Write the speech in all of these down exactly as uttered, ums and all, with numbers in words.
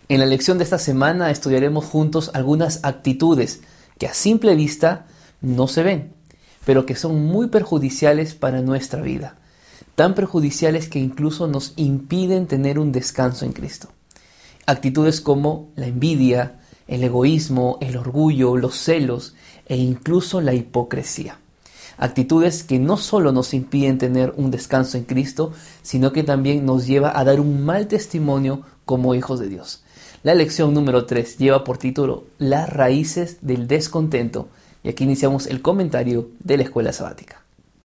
En la lección de esta semana estudiaremos juntos algunas actitudes que a simple vista no se ven, pero que son muy perjudiciales para nuestra vida, tan perjudiciales que incluso nos impiden tener un descanso en Cristo. Actitudes como la envidia, el egoísmo, el orgullo, los celos e incluso la hipocresía. Actitudes que no solo nos impiden tener un descanso en Cristo, sino que también nos lleva a dar un mal testimonio como hijos de Dios. La lección número tres lleva por título Las raíces del descontento, y aquí iniciamos el comentario de la Escuela Sabática.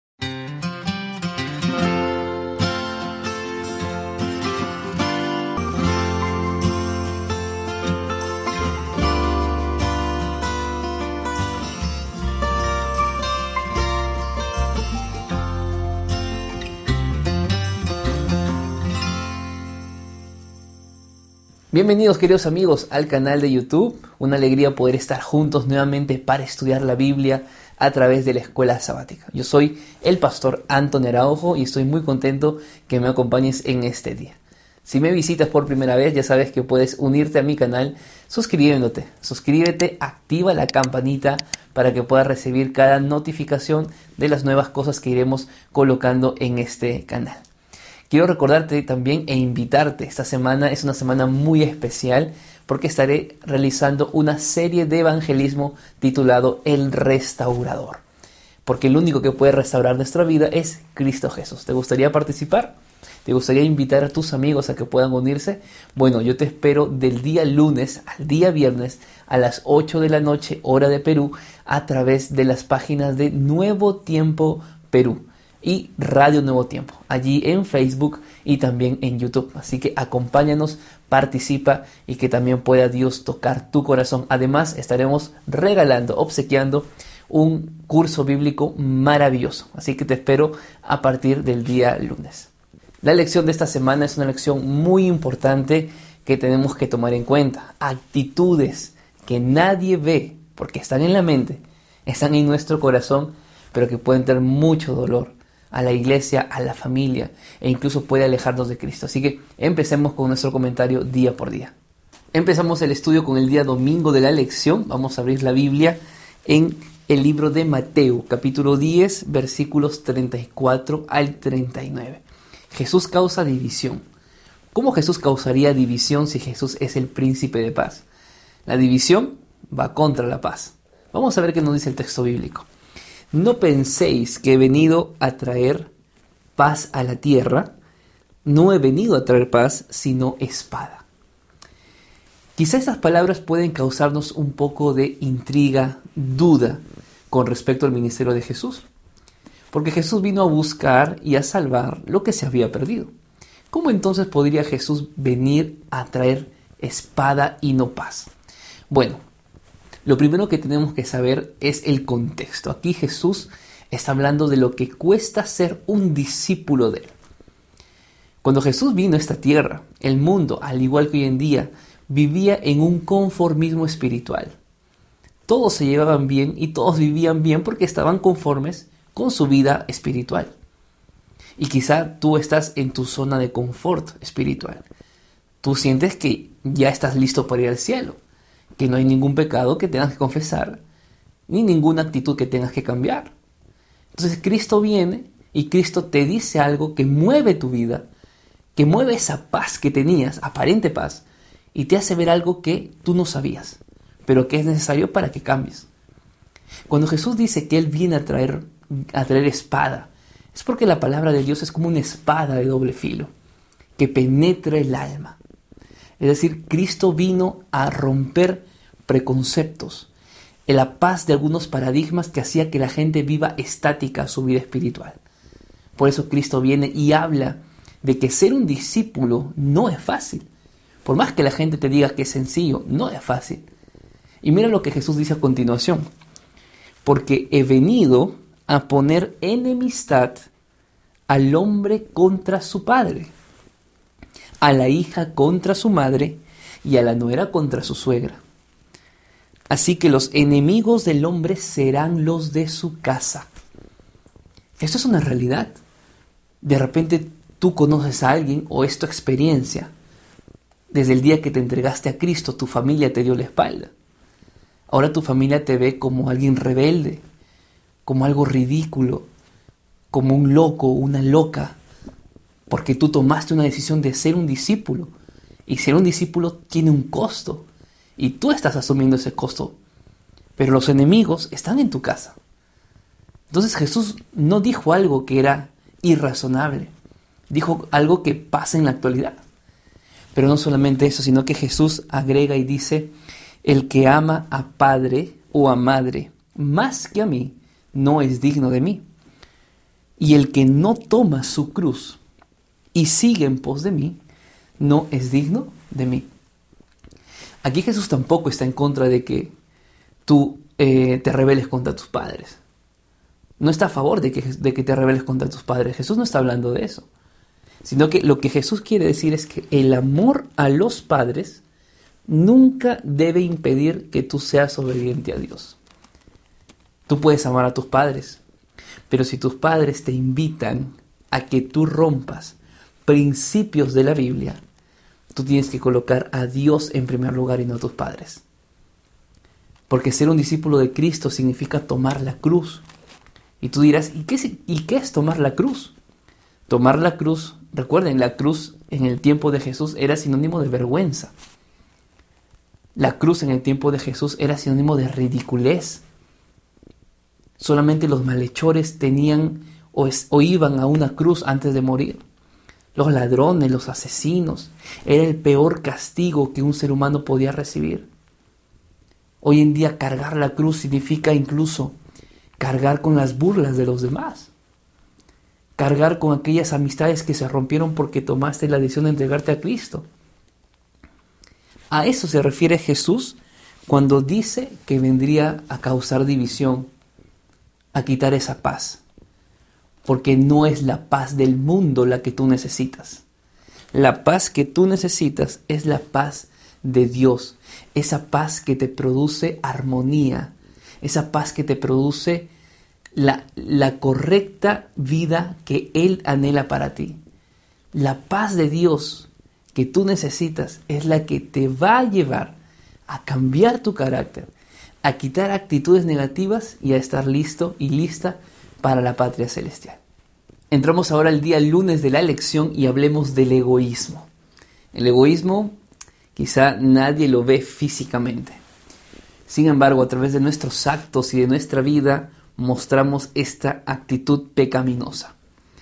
Bienvenidos queridos amigos al canal de YouTube. Una alegría poder estar juntos nuevamente para estudiar la Biblia a través de la Escuela Sabática. Yo soy el pastor Antonio Araujo y estoy muy contento que me acompañes en este día. Si me visitas por primera vez, ya sabes que puedes unirte a mi canal suscribiéndote. Suscríbete, activa la campanita para que puedas recibir cada notificación de las nuevas cosas que iremos colocando en este canal. Quiero recordarte también e invitarte. Esta semana es una semana muy especial porque estaré realizando una serie de evangelismo titulado El Restaurador. Porque el único que puede restaurar nuestra vida es Cristo Jesús. ¿Te gustaría participar? ¿Te gustaría invitar a tus amigos a que puedan unirse? Bueno, yo te espero del día lunes al día viernes a las ocho de la noche, hora de Perú, a través de las páginas de Nuevo Tiempo Perú y Radio Nuevo Tiempo, allí en Facebook y también en YouTube. Así que acompáñanos, participa y que también pueda Dios tocar tu corazón. Además, estaremos regalando, obsequiando un curso bíblico maravilloso. Así que te espero a partir del día lunes. La lección de esta semana es una lección muy importante que tenemos que tomar en cuenta. Actitudes que nadie ve porque están en la mente, están en nuestro corazón, pero que pueden tener mucho dolor a la iglesia, a la familia e incluso puede alejarnos de Cristo. Así que empecemos con nuestro comentario día por día. Empezamos el estudio con el día domingo de la lección. Vamos a abrir la Biblia en el libro de Mateo, capítulo diez, versículos treinta y cuatro al treinta y nueve. Jesús causa división. ¿Cómo Jesús causaría división si Jesús es el príncipe de paz? La división va contra la paz. Vamos a ver qué nos dice el texto bíblico. No penséis que he venido a traer paz a la tierra. No he venido a traer paz, sino espada. Quizá esas palabras pueden causarnos un poco de intriga, duda con respecto al ministerio de Jesús. Porque Jesús vino a buscar y a salvar lo que se había perdido. ¿Cómo entonces podría Jesús venir a traer espada y no paz? Bueno, lo primero que tenemos que saber es el contexto. Aquí Jesús está hablando de lo que cuesta ser un discípulo de él. Cuando Jesús vino a esta tierra, el mundo, al igual que hoy en día, vivía en un conformismo espiritual. Todos se llevaban bien y todos vivían bien porque estaban conformes con su vida espiritual. Y quizá tú estás en tu zona de confort espiritual. Tú sientes que ya estás listo para ir al cielo, que no hay ningún pecado que tengas que confesar, ni ninguna actitud que tengas que cambiar. Entonces Cristo viene y Cristo te dice algo que mueve tu vida, que mueve esa paz que tenías, aparente paz, y te hace ver algo que tú no sabías, pero que es necesario para que cambies. Cuando Jesús dice que Él viene a traer, a traer espada, es porque la palabra de Dios es como una espada de doble filo, que penetra el alma. Es decir, Cristo vino a romper preconceptos, en la paz de algunos paradigmas que hacía que la gente viva estática su vida espiritual. Por eso Cristo viene y habla de que ser un discípulo no es fácil. Por más que la gente te diga que es sencillo, no es fácil. Y mira lo que Jesús dice a continuación. Porque he venido a poner enemistad al hombre contra su padre, a la hija contra su madre y a la nuera contra su suegra. Así que los enemigos del hombre serán los de su casa. Esto es una realidad. De repente tú conoces a alguien o es tu experiencia. Desde el día que te entregaste a Cristo, tu familia te dio la espalda. Ahora tu familia te ve como alguien rebelde, como algo ridículo, como un loco, una loca, porque tú tomaste una decisión de ser un discípulo. Y ser un discípulo tiene un costo, y tú estás asumiendo ese costo. Pero los enemigos están en tu casa. Entonces Jesús no dijo algo que era irrazonable, dijo algo que pasa en la actualidad. Pero no solamente eso, sino que Jesús agrega y dice: el que ama a padre o a madre más que a mí, no es digno de mí. Y el que no toma su cruz y sigue en pos de mí, no es digno de mí. Aquí Jesús tampoco está en contra de que tú eh, te rebeles contra tus padres. No está a favor de que, de que te rebeles contra tus padres. Jesús no está hablando de eso. Sino que lo que Jesús quiere decir es que el amor a los padres nunca debe impedir que tú seas obediente a Dios. Tú puedes amar a tus padres, pero si tus padres te invitan a que tú rompas principios de la Biblia, tú tienes que colocar a Dios en primer lugar y no a tus padres. Porque ser un discípulo de Cristo significa tomar la cruz. Y tú dirás, ¿y qué, ¿y qué es tomar la cruz? Tomar la cruz, recuerden, la cruz en el tiempo de Jesús era sinónimo de vergüenza. La cruz en el tiempo de Jesús era sinónimo de ridiculez. Solamente los malhechores tenían o, es, o iban a una cruz antes de morir. Los ladrones, los asesinos, era el peor castigo que un ser humano podía recibir. Hoy en día cargar la cruz significa incluso cargar con las burlas de los demás. Cargar con aquellas amistades que se rompieron porque tomaste la decisión de entregarte a Cristo. A eso se refiere Jesús cuando dice que vendría a causar división, a quitar esa paz. Porque no es la paz del mundo la que tú necesitas. La paz que tú necesitas es la paz de Dios. Esa paz que te produce armonía. Esa paz que te produce la, la correcta vida que Él anhela para ti. La paz de Dios que tú necesitas es la que te va a llevar a cambiar tu carácter, a quitar actitudes negativas y a estar listo y lista para la patria celestial. Entramos ahora al día lunes de la lección y hablemos del egoísmo. El egoísmo quizá nadie lo ve físicamente. Sin embargo, a través de nuestros actos y de nuestra vida mostramos esta actitud pecaminosa.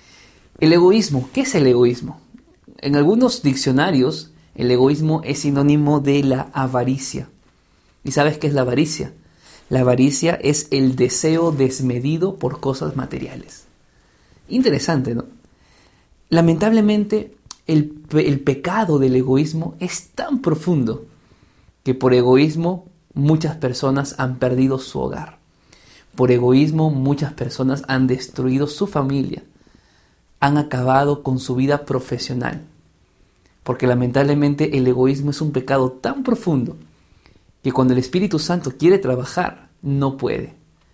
El egoísmo, ¿qué es el egoísmo? En algunos diccionarios, el egoísmo es sinónimo de la avaricia. ¿Y sabes qué es la avaricia? La avaricia es el deseo desmedido por cosas materiales. Interesante, ¿no? Lamentablemente, el, el pecado del egoísmo es tan profundo que por egoísmo muchas personas han perdido su hogar. Por egoísmo muchas personas han destruido su familia, han acabado con su vida profesional. Porque lamentablemente el egoísmo es un pecado tan profundo que cuando el Espíritu Santo quiere trabajar, no puede.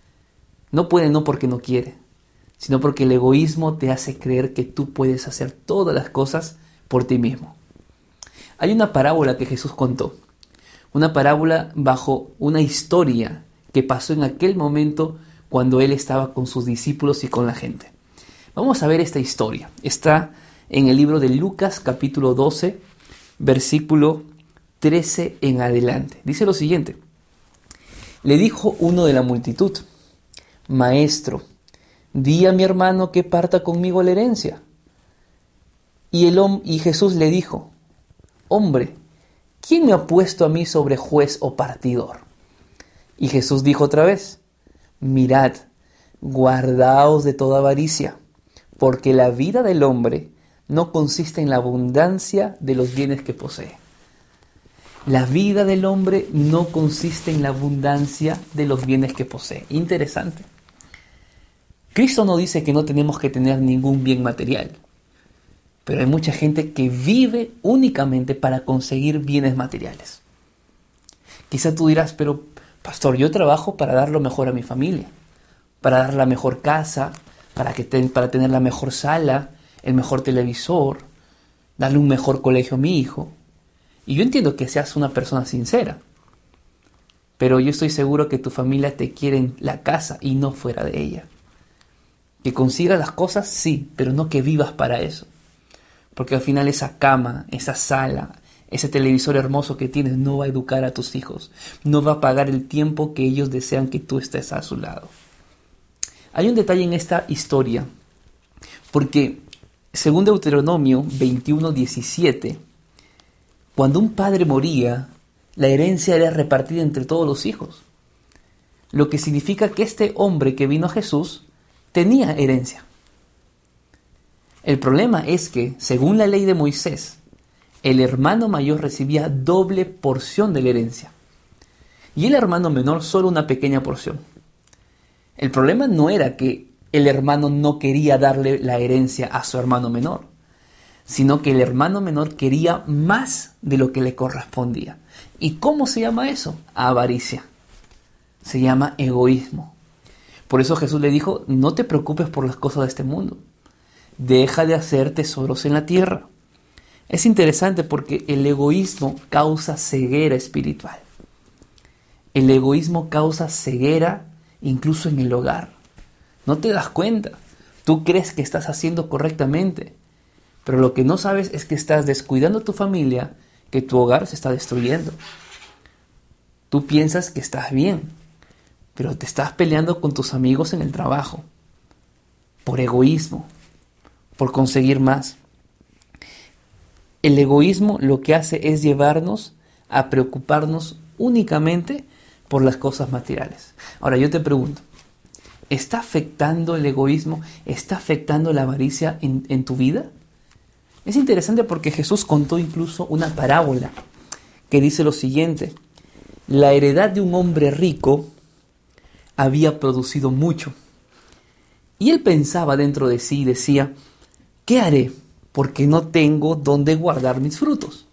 No puede no porque no quiere, sino porque el egoísmo te hace creer que tú puedes hacer todas las cosas por ti mismo. Hay una parábola que Jesús contó, una parábola bajo una historia que pasó en aquel momento cuando Él estaba con sus discípulos y con la gente. Vamos a ver esta historia. Está en el libro de Lucas capítulo doce, versículo trece en adelante. Dice lo siguiente: le dijo uno de la multitud: Maestro, di a mi hermano que parta conmigo la herencia. Y, el, y Jesús le dijo: Hombre, ¿quién me ha puesto a mí sobre juez o partidor? Y Jesús dijo otra vez: Mirad, guardaos de toda avaricia, porque la vida del hombre no consiste en la abundancia de los bienes que posee. La vida del hombre no consiste en la abundancia de los bienes que posee. Interesante. Cristo no dice que no tenemos que tener ningún bien material, pero hay mucha gente que vive únicamente para conseguir bienes materiales. Quizá tú dirás, pero pastor, yo trabajo para dar lo mejor a mi familia, para dar la mejor casa, para, que ten, para tener la mejor sala, el mejor televisor, darle un mejor colegio a mi hijo. Y yo entiendo que seas una persona sincera, pero yo estoy seguro que tu familia te quiere en la casa y no fuera de ella. Que consigas las cosas, sí, pero no que vivas para eso. Porque al final esa cama, esa sala, ese televisor hermoso que tienes no va a educar a tus hijos. No va a pagar el tiempo que ellos desean que tú estés a su lado. Hay un detalle en esta historia, porque según Deuteronomio veintiuno diecisiete, cuando un padre moría, la herencia era repartida entre todos los hijos. Lo que significa que este hombre que vino a Jesús tenía herencia. El problema es que, según la ley de Moisés, el hermano mayor recibía doble porción de la herencia y el hermano menor solo una pequeña porción. El problema no era que el hermano no quería darle la herencia a su hermano menor, sino que el hermano menor quería más de lo que le correspondía. ¿Y cómo se llama eso? Avaricia. Se llama egoísmo. Por eso Jesús le dijo, no te preocupes por las cosas de este mundo. Deja de hacer tesoros en la tierra. Es interesante porque el egoísmo causa ceguera espiritual. El egoísmo causa ceguera incluso en el hogar. No te das cuenta. Tú crees que estás haciendo correctamente, pero lo que no sabes es que estás descuidando a tu familia, que tu hogar se está destruyendo. Tú piensas que estás bien, pero te estás peleando con tus amigos en el trabajo, por egoísmo, por conseguir más. El egoísmo lo que hace es llevarnos a preocuparnos únicamente por las cosas materiales. Ahora yo te pregunto, ¿está afectando el egoísmo, está afectando la avaricia en, en tu vida? Es interesante porque Jesús contó incluso una parábola que dice lo siguiente: la heredad de un hombre rico había producido mucho. Y él pensaba dentro de sí y decía, ¿qué haré? Porque no tengo dónde guardar mis frutos.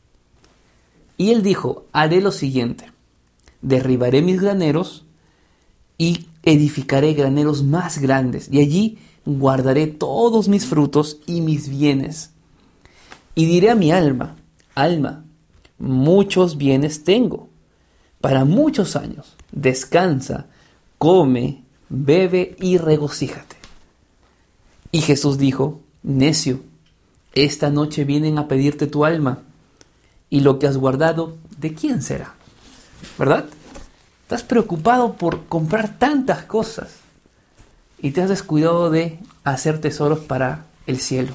Y él dijo, haré lo siguiente, derribaré mis graneros y edificaré graneros más grandes, y allí guardaré todos mis frutos y mis bienes. Y diré a mi alma, alma, muchos bienes tengo, para muchos años, descansa, come, bebe y regocíjate. Y Jesús dijo, necio, esta noche vienen a pedirte tu alma, y lo que has guardado, ¿de quién será? ¿Verdad? Estás preocupado por comprar tantas cosas y te has descuidado de hacer tesoros para el cielo.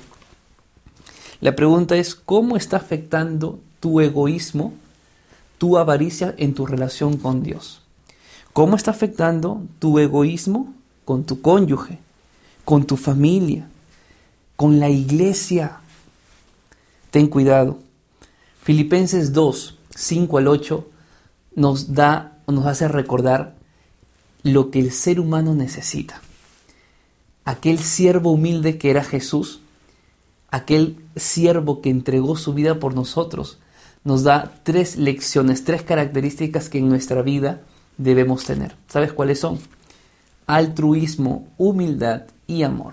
La pregunta es, ¿cómo está afectando tu egoísmo, tu avaricia en tu relación con Dios? ¿Cómo está afectando tu egoísmo con tu cónyuge, con tu familia, con la iglesia? Ten cuidado. Filipenses dos, cinco al ocho nos da, nos hace recordar lo que el ser humano necesita. Aquel siervo humilde que era Jesús, aquel siervo que entregó su vida por nosotros, nos da tres lecciones, tres características que en nuestra vida debemos tener. ¿Sabes cuáles son? Altruismo, humildad y amor.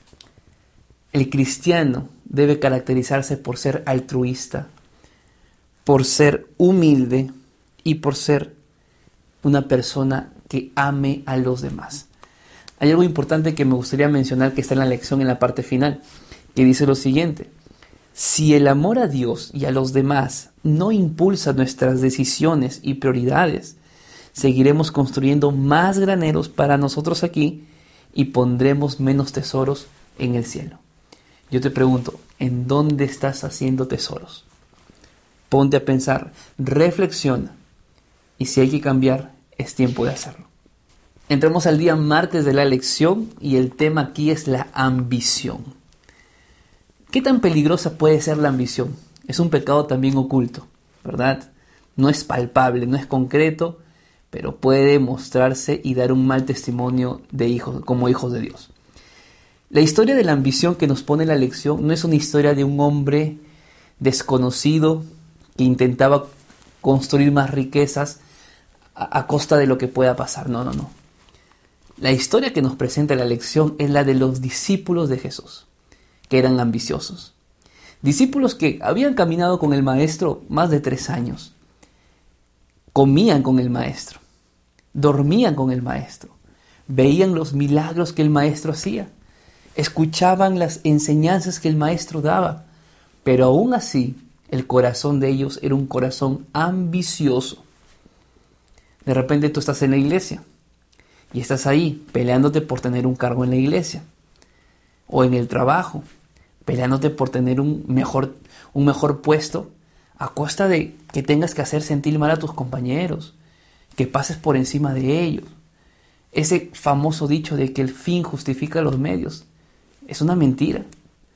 El cristiano debe caracterizarse por ser altruista, por ser humilde y por ser una persona que ame a los demás. Hay algo importante que me gustaría mencionar que está en la lección en la parte final, que dice lo siguiente: si el amor a Dios y a los demás no impulsa nuestras decisiones y prioridades, seguiremos construyendo más graneros para nosotros aquí y pondremos menos tesoros en el cielo. Yo te pregunto, ¿en dónde estás haciendo tesoros? Ponte a pensar, reflexiona, y si hay que cambiar, es tiempo de hacerlo. Entramos al día martes de la lección y el tema aquí es la ambición. ¿Qué tan peligrosa puede ser la ambición? Es un pecado también oculto, ¿verdad? No es palpable, no es concreto, pero puede mostrarse y dar un mal testimonio de hijos, como hijos de Dios. La historia de la ambición que nos pone la lección no es una historia de un hombre desconocido que intentaba construir más riquezas a, a costa de lo que pueda pasar. No, no, no. La historia que nos presenta la lección es la de los discípulos de Jesús, que eran ambiciosos. Discípulos que habían caminado con el maestro más de tres años. Comían con el maestro. Dormían con el maestro. Veían los milagros que el maestro hacía. Escuchaban las enseñanzas que el maestro daba. Pero aún así, el corazón de ellos era un corazón ambicioso. De repente tú estás en la iglesia y estás ahí peleándote por tener un cargo en la iglesia. O en el trabajo, peleándote por tener un mejor, un mejor puesto a costa de que tengas que hacer sentir mal a tus compañeros, que pases por encima de ellos. Ese famoso dicho de que el fin justifica los medios es una mentira.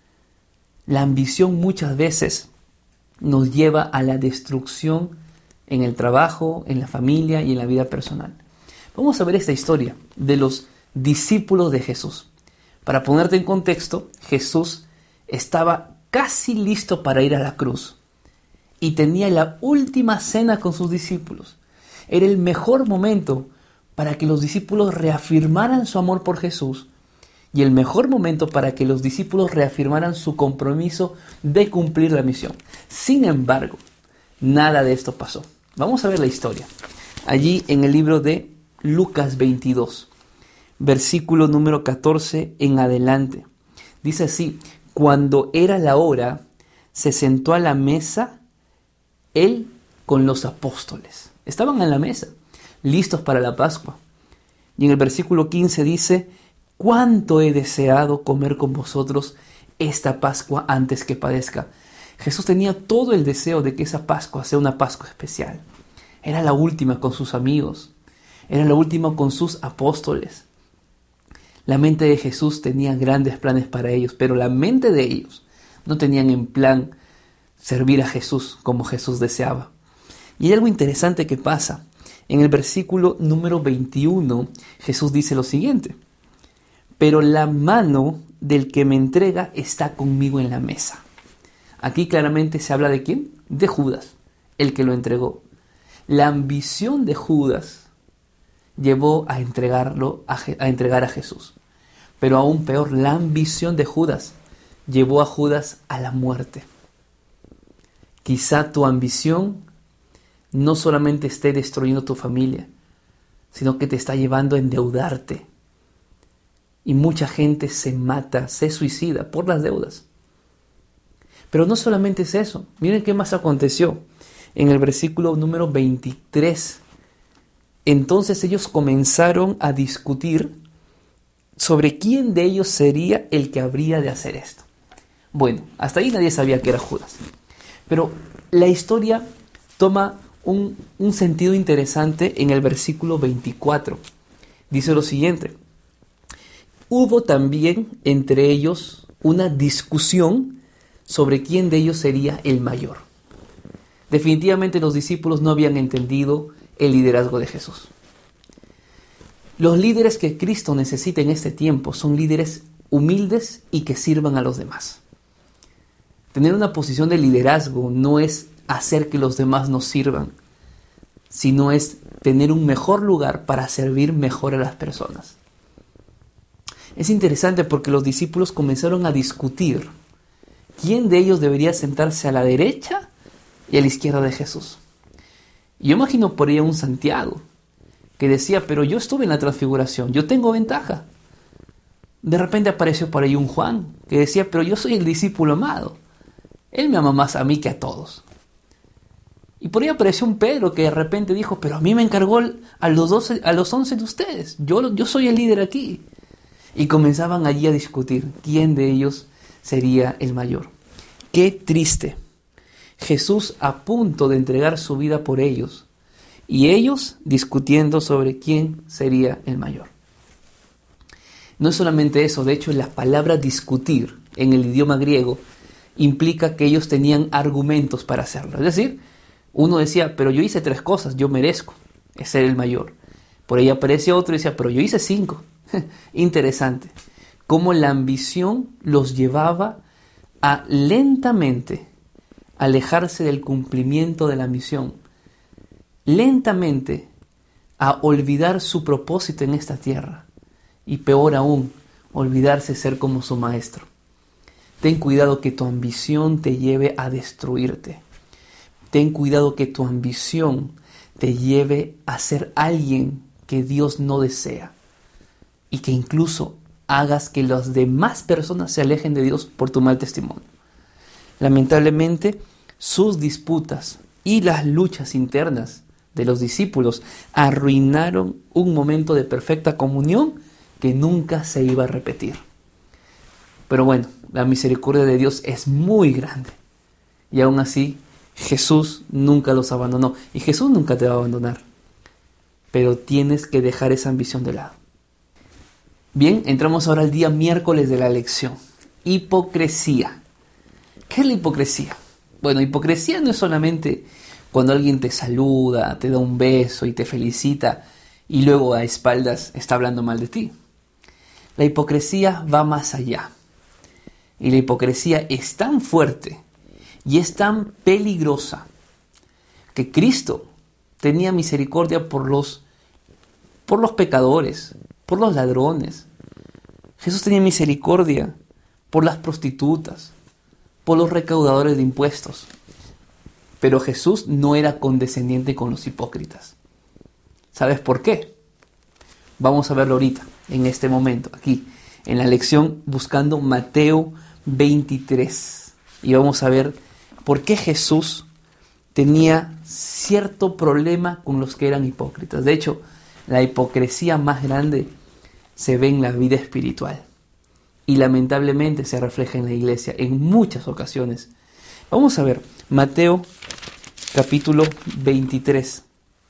La ambición muchas veces nos lleva a la destrucción en el trabajo, en la familia y en la vida personal. Vamos a ver esta historia de los discípulos de Jesús. Para ponerte en contexto, Jesús estaba casi listo para ir a la cruz y tenía la última cena con sus discípulos. Era el mejor momento para que los discípulos reafirmaran su amor por Jesús y el mejor momento para que los discípulos reafirmaran su compromiso de cumplir la misión. Sin embargo, nada de esto pasó. Vamos a ver la historia. Allí en el libro de Lucas veintidós, versículo número catorce en adelante. Dice así: cuando era la hora, se sentó a la mesa él con los apóstoles. Estaban en la mesa, listos para la Pascua. Y en el versículo quince dice: cuánto he deseado comer con vosotros esta Pascua antes que padezca. Jesús tenía todo el deseo de que esa Pascua sea una Pascua especial. Era la última con sus amigos. Era la última con sus apóstoles. La mente de Jesús tenía grandes planes para ellos, pero la mente de ellos no tenían en plan servir a Jesús como Jesús deseaba. Y hay algo interesante que pasa. En el versículo número veintiuno, Jesús dice lo siguiente: pero la mano del que me entrega está conmigo en la mesa. Aquí claramente se habla de ¿quién? De Judas, el que lo entregó. La ambición de Judas llevó a entregarlo a, a entregar a Jesús. Pero aún peor, la ambición de Judas llevó a Judas a la muerte. Quizá tu ambición no solamente esté destruyendo tu familia, sino que te está llevando a endeudarte. Y mucha gente se mata, se suicida por las deudas. Pero no solamente es eso. Miren qué más aconteció. En el versículo número veintitrés. Entonces ellos comenzaron a discutir sobre quién de ellos sería el que habría de hacer esto. Bueno, hasta ahí nadie sabía que era Judas. Pero la historia toma un, un sentido interesante en el versículo veinticuatro. Dice lo siguiente: hubo también entre ellos una discusión sobre quién de ellos sería el mayor. Definitivamente los discípulos no habían entendido el liderazgo de Jesús. Los líderes que Cristo necesita en este tiempo son líderes humildes y que sirvan a los demás. Tener una posición de liderazgo no es hacer que los demás nos sirvan, sino es tener un mejor lugar para servir mejor a las personas. Es interesante porque los discípulos comenzaron a discutir quién de ellos debería sentarse a la derecha y a la izquierda de Jesús. Yo imagino por ahí a un Santiago que decía: pero yo estuve en la transfiguración, yo tengo ventaja. De repente apareció por ahí un Juan que decía: pero yo soy el discípulo amado, él me ama más a mí que a todos. Y por ahí apareció un Pedro que de repente dijo: pero a mí me encargó a los doce, a los once de ustedes, yo, yo soy el líder aquí. Y comenzaban allí a discutir quién de ellos sería el mayor. Qué triste. Jesús a punto de entregar su vida por ellos y ellos discutiendo sobre quién sería el mayor. No es solamente eso, de hecho la palabra discutir en el idioma griego implica que ellos tenían argumentos para hacerlo. Es decir, uno decía: pero yo hice tres cosas, yo merezco ser el mayor. Por ahí aparece otro y decía: pero yo hice cinco. Interesante cómo la ambición los llevaba a lentamente alejarse del cumplimiento de la misión, lentamente a olvidar su propósito en esta tierra y peor aún, olvidarse ser como su maestro. Ten cuidado que tu ambición te lleve a destruirte. Ten cuidado que tu ambición te lleve a ser alguien que Dios no desea. Y que incluso hagas que las demás personas se alejen de Dios por tu mal testimonio. Lamentablemente, sus disputas y las luchas internas de los discípulos arruinaron un momento de perfecta comunión que nunca se iba a repetir. Pero bueno, la misericordia de Dios es muy grande. Y aún así, Jesús nunca los abandonó. Y Jesús nunca te va a abandonar. Pero tienes que dejar esa ambición de lado. Bien, entramos ahora al día miércoles de la lección. Hipocresía. ¿Qué es la hipocresía? Bueno, hipocresía no es solamente cuando alguien te saluda, te da un beso y te felicita y luego a espaldas está hablando mal de ti. La hipocresía va más allá. Y la hipocresía es tan fuerte y es tan peligrosa que Cristo tenía misericordia por los, por los pecadores, por los ladrones. Jesús tenía misericordia por las prostitutas, por los recaudadores de impuestos. Pero Jesús no era condescendiente con los hipócritas. ¿Sabes por qué? Vamos a verlo ahorita, en este momento, aquí, en la lección buscando Mateo veintitrés. Y vamos a ver por qué Jesús tenía cierto problema con los que eran hipócritas. De hecho, la hipocresía más grande se ve en la vida espiritual. Y lamentablemente se refleja en la iglesia en muchas ocasiones. Vamos a ver Mateo capítulo veintitrés.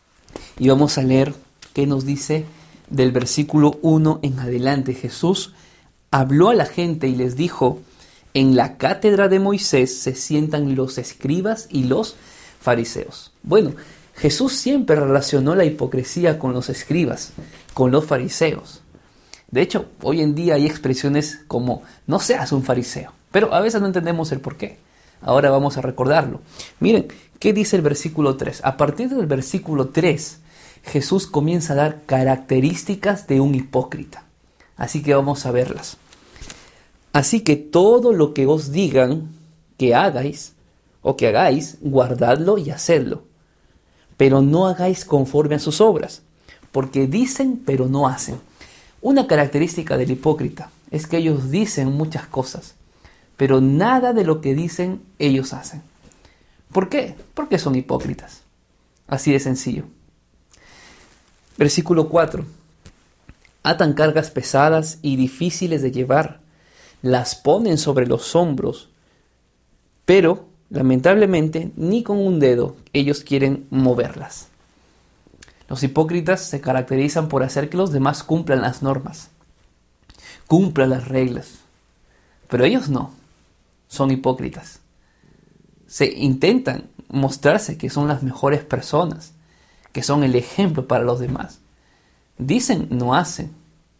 Y vamos a leer qué nos dice del versículo uno en adelante. Jesús habló a la gente y les dijo: en la cátedra de Moisés se sientan los escribas y los fariseos. Bueno, Jesús siempre relacionó la hipocresía con los escribas, con los fariseos. De hecho, hoy en día hay expresiones como no seas un fariseo, pero a veces no entendemos el por qué. Ahora vamos a recordarlo. Miren, ¿qué dice el versículo tres? A partir del versículo tres, Jesús comienza a dar características de un hipócrita. Así que vamos a verlas. Así que todo lo que os digan que hagáis o que hagáis, guardadlo y hacedlo. Pero no hagáis conforme a sus obras, porque dicen pero no hacen. Una característica del hipócrita es que ellos dicen muchas cosas, pero nada de lo que dicen ellos hacen. ¿Por qué? Porque son hipócritas. Así de sencillo. Versículo cuatro. Atan cargas pesadas y difíciles de llevar, las ponen sobre los hombros, pero lamentablemente ni con un dedo ellos quieren moverlas. Los hipócritas se caracterizan por hacer que los demás cumplan las normas, cumplan las reglas, pero ellos no, son hipócritas. Se intentan mostrarse que son las mejores personas, que son el ejemplo para los demás. Dicen, no hacen.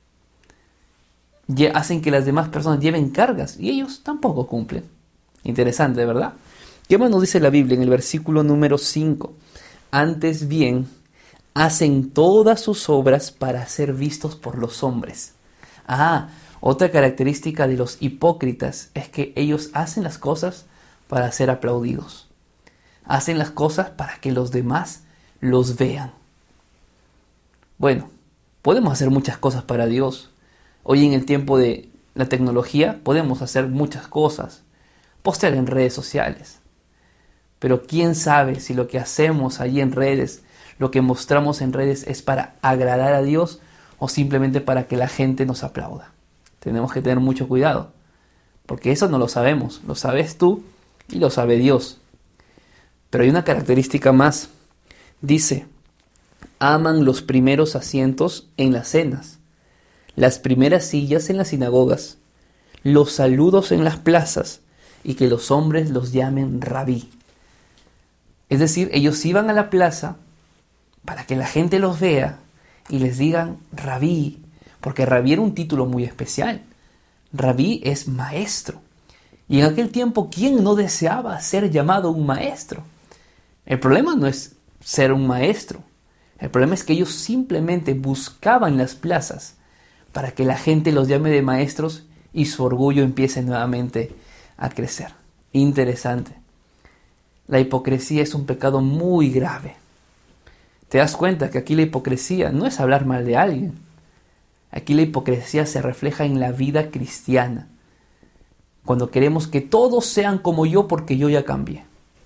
Hacen que las demás personas lleven cargas y ellos tampoco cumplen. Interesante, ¿verdad? ¿Qué más nos dice la Biblia en el versículo número cinco? Antes bien, hacen todas sus obras para ser vistos por los hombres. Ah, otra característica de los hipócritas es que ellos hacen las cosas para ser aplaudidos. Hacen las cosas para que los demás los vean. Bueno, podemos hacer muchas cosas para Dios. Hoy en el tiempo de la tecnología podemos hacer muchas cosas. Postear en redes sociales. Pero quién sabe si lo que hacemos allí en redes, lo que mostramos en redes es para agradar a Dios o simplemente para que la gente nos aplauda. Tenemos que tener mucho cuidado, porque eso no lo sabemos. Lo sabes tú y lo sabe Dios. Pero hay una característica más. Dice, aman los primeros asientos en las cenas, las primeras sillas en las sinagogas, los saludos en las plazas y que los hombres los llamen rabí. Es decir, ellos iban a la plaza para que la gente los vea y les digan rabí, porque rabí era un título muy especial. Rabí es maestro. Y en aquel tiempo, ¿quién no deseaba ser llamado un maestro? El problema no es ser un maestro. El problema es que ellos simplemente buscaban las plazas para que la gente los llame de maestros y su orgullo empiece nuevamente a crecer. Interesante. La hipocresía es un pecado muy grave. Te das cuenta que aquí la hipocresía no es hablar mal de alguien. Aquí la hipocresía se refleja en la vida cristiana. Cuando queremos que todos sean como yo porque yo ya cambié.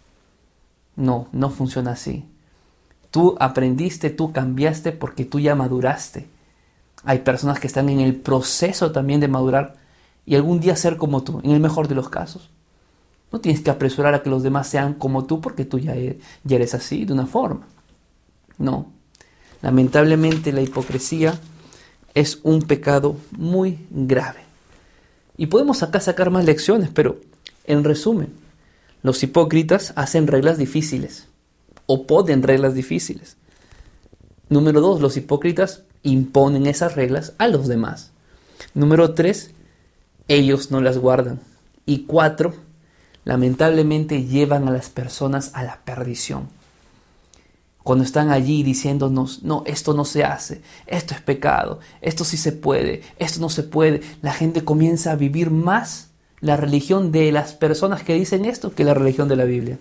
No, no funciona así. Tú aprendiste, tú cambiaste porque tú ya maduraste. Hay personas que están en el proceso también de madurar y algún día ser como tú, en el mejor de los casos. No tienes que apresurar a que los demás sean como tú porque tú ya ya eres así, de una forma. No. Lamentablemente la hipocresía es un pecado muy grave. Y podemos acá sacar más lecciones, pero en resumen, los hipócritas hacen reglas difíciles o ponen reglas difíciles. Número dos, los hipócritas imponen esas reglas a los demás. Número tres, ellos no las guardan. Y cuatro, lamentablemente llevan a las personas a la perdición. Cuando están allí diciéndonos, no, esto no se hace, esto es pecado, esto sí se puede, esto no se puede, la gente comienza a vivir más la religión de las personas que dicen esto que la religión de la Biblia.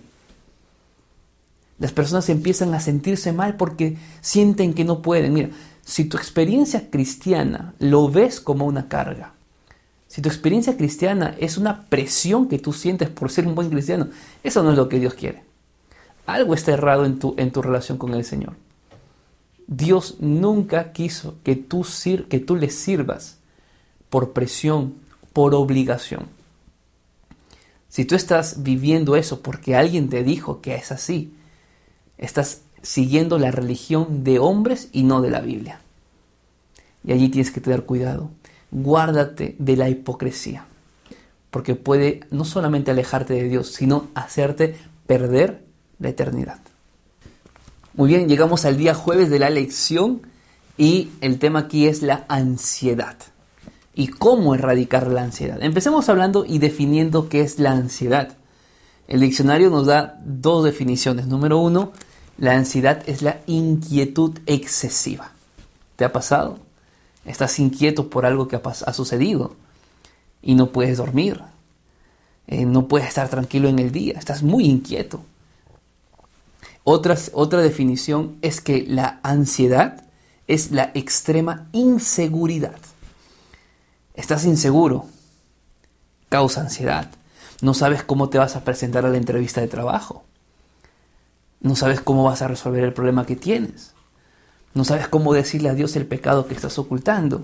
Las personas empiezan a sentirse mal porque sienten que no pueden. Mira, si tu experiencia cristiana lo ves como una carga, si tu experiencia cristiana es una presión que tú sientes por ser un buen cristiano, eso no es lo que Dios quiere. Algo está errado en tu, en tu relación con el Señor. Dios nunca quiso que tú, sir, que tú le sirvas por presión, por obligación. Si tú estás viviendo eso porque alguien te dijo que es así, estás siguiendo la religión de hombres y no de la Biblia. Y allí tienes que tener cuidado. Guárdate de la hipocresía, porque puede no solamente alejarte de Dios, sino hacerte perder la eternidad. Muy bien, llegamos al día jueves de la lección y el tema aquí es la ansiedad. ¿Y cómo erradicar la ansiedad? Empecemos hablando y definiendo qué es la ansiedad. El diccionario nos da dos definiciones. Número uno, la ansiedad es la inquietud excesiva. ¿Te ha pasado? Estás inquieto por algo que ha, pas- ha sucedido y no puedes dormir. Eh, no puedes estar tranquilo en el día. Estás muy inquieto. Otra, otra definición es que la ansiedad es la extrema inseguridad. Estás inseguro, causa ansiedad. No sabes cómo te vas a presentar a la entrevista de trabajo. No sabes cómo vas a resolver el problema que tienes. No sabes cómo decirle a Dios el pecado que estás ocultando.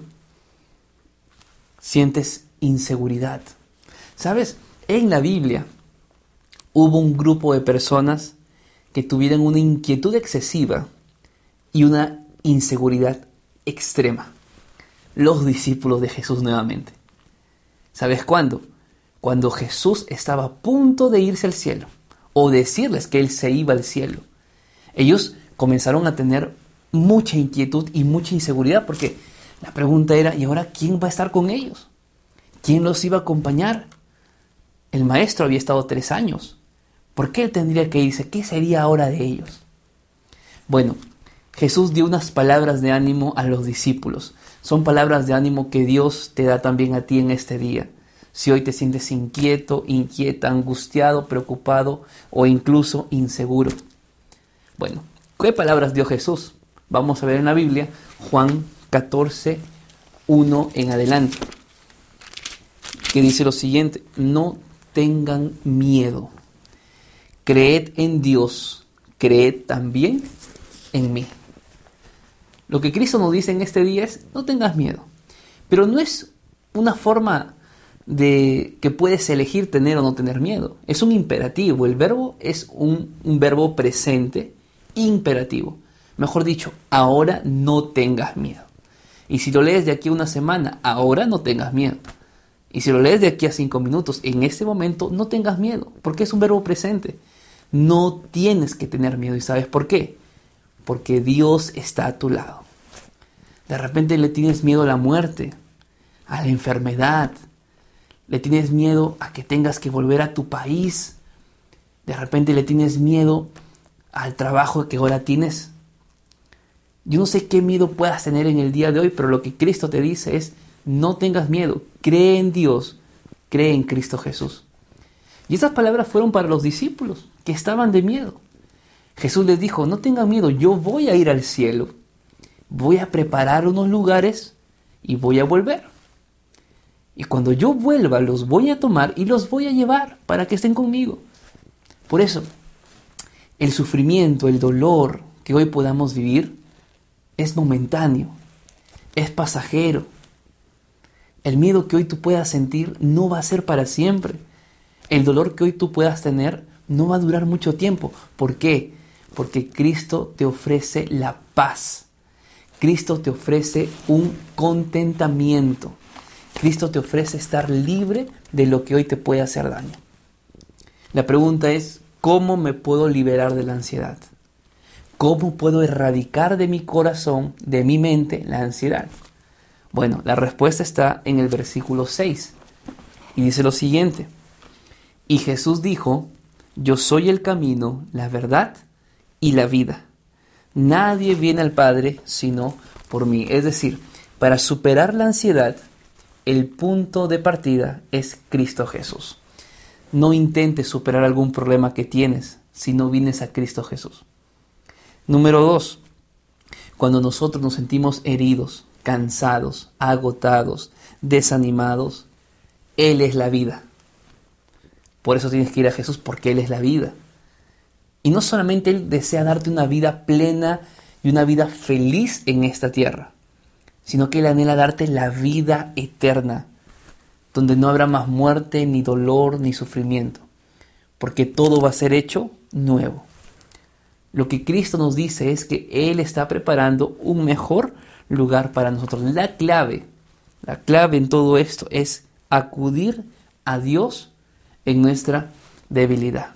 Sientes inseguridad. ¿Sabes? En la Biblia hubo un grupo de personas que tuvieran una inquietud excesiva y una inseguridad extrema. Los discípulos de Jesús nuevamente. ¿Sabes cuándo? Cuando Jesús estaba a punto de irse al cielo o decirles que Él se iba al cielo. Ellos comenzaron a tener mucha inquietud y mucha inseguridad porque la pregunta era, ¿y ahora quién va a estar con ellos? ¿Quién los iba a acompañar? El maestro había estado tres años. ¿Por qué él tendría que irse? ¿Qué sería ahora de ellos? Bueno, Jesús dio unas palabras de ánimo a los discípulos. Son palabras de ánimo que Dios te da también a ti en este día. Si hoy te sientes inquieto, inquieta, angustiado, preocupado o incluso inseguro. Bueno, ¿qué palabras dio Jesús? Vamos a ver en la Biblia, Juan catorce, uno en adelante, que dice lo siguiente: no tengan miedo. Creed en Dios, creed también en mí. Lo que Cristo nos dice en este día es, no tengas miedo. Pero no es una forma de que puedes elegir tener o no tener miedo. Es un imperativo. El verbo es un, un verbo presente, imperativo. Mejor dicho, ahora no tengas miedo. Y si lo lees de aquí a una semana, ahora no tengas miedo. Y si lo lees de aquí a cinco minutos, en este momento no tengas miedo, porque es un verbo presente. No tienes que tener miedo. ¿Y sabes por qué? Porque Dios está a tu lado. De repente le tienes miedo a la muerte, a la enfermedad. Le tienes miedo a que tengas que volver a tu país. De repente le tienes miedo al trabajo que ahora tienes. Yo no sé qué miedo puedas tener en el día de hoy, pero lo que Cristo te dice es, no tengas miedo. Cree en Dios, cree en Cristo Jesús. Y esas palabras fueron para los discípulos que estaban de miedo. Jesús les dijo, no tengan miedo, yo voy a ir al cielo, voy a preparar unos lugares y voy a volver. Y cuando yo vuelva los voy a tomar y los voy a llevar para que estén conmigo. Por eso, el sufrimiento, el dolor que hoy podamos vivir es momentáneo, es pasajero. El miedo que hoy tú puedas sentir no va a ser para siempre. El dolor que hoy tú puedas tener no va a durar mucho tiempo. ¿Por qué? Porque Cristo te ofrece la paz. Cristo te ofrece un contentamiento. Cristo te ofrece estar libre de lo que hoy te puede hacer daño. La pregunta es, ¿cómo me puedo liberar de la ansiedad? ¿Cómo puedo erradicar de mi corazón, de mi mente, la ansiedad? Bueno, la respuesta está en el versículo seis. Y dice lo siguiente. Y Jesús dijo, yo soy el camino, la verdad y la vida. Nadie viene al Padre sino por mí. Es decir, para superar la ansiedad, el punto de partida es Cristo Jesús. No intentes superar algún problema que tienes si no vienes a Cristo Jesús. Número dos, cuando nosotros nos sentimos heridos, cansados, agotados, desanimados, Él es la vida. Por eso tienes que ir a Jesús, porque Él es la vida. Y no solamente Él desea darte una vida plena y una vida feliz en esta tierra, sino que Él anhela darte la vida eterna, donde no habrá más muerte, ni dolor, ni sufrimiento, porque todo va a ser hecho nuevo. Lo que Cristo nos dice es que Él está preparando un mejor lugar para nosotros. La clave, la clave en todo esto es acudir a Dios en nuestra debilidad.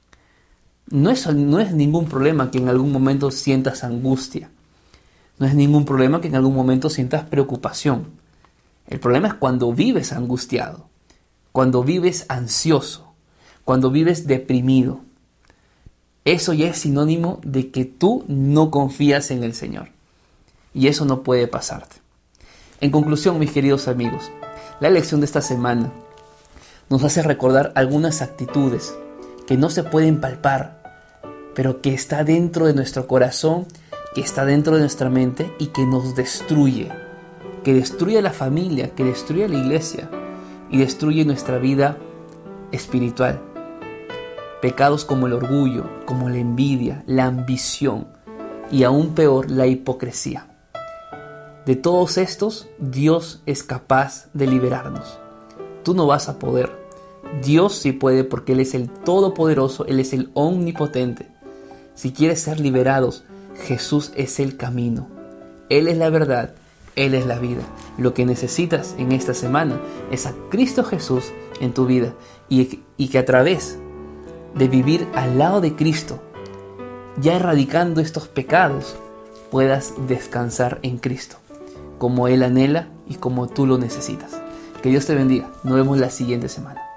No es, no es ningún problema que en algún momento sientas angustia. No es ningún problema que en algún momento sientas preocupación. El problema es cuando vives angustiado, cuando vives ansioso, cuando vives deprimido. Eso ya es sinónimo de que tú no confías en el Señor. Y eso no puede pasarte. En conclusión, mis queridos amigos, la lección de esta semana nos hace recordar algunas actitudes que no se pueden palpar, pero que está dentro de nuestro corazón, que está dentro de nuestra mente y que nos destruye, que destruye la familia, que destruye la iglesia y destruye nuestra vida espiritual. Pecados como el orgullo, como la envidia, la ambición y aún peor, la hipocresía. De todos estos, Dios es capaz de liberarnos. Tú no vas a poder. Dios sí puede porque Él es el Todopoderoso, Él es el Omnipotente. Si quieres ser liberados, Jesús es el camino. Él es la verdad, Él es la vida. Lo que necesitas en esta semana es a Cristo Jesús en tu vida y, y que a través de vivir al lado de Cristo, ya erradicando estos pecados, puedas descansar en Cristo, como Él anhela y como tú lo necesitas. Que Dios te bendiga. Nos vemos la siguiente semana.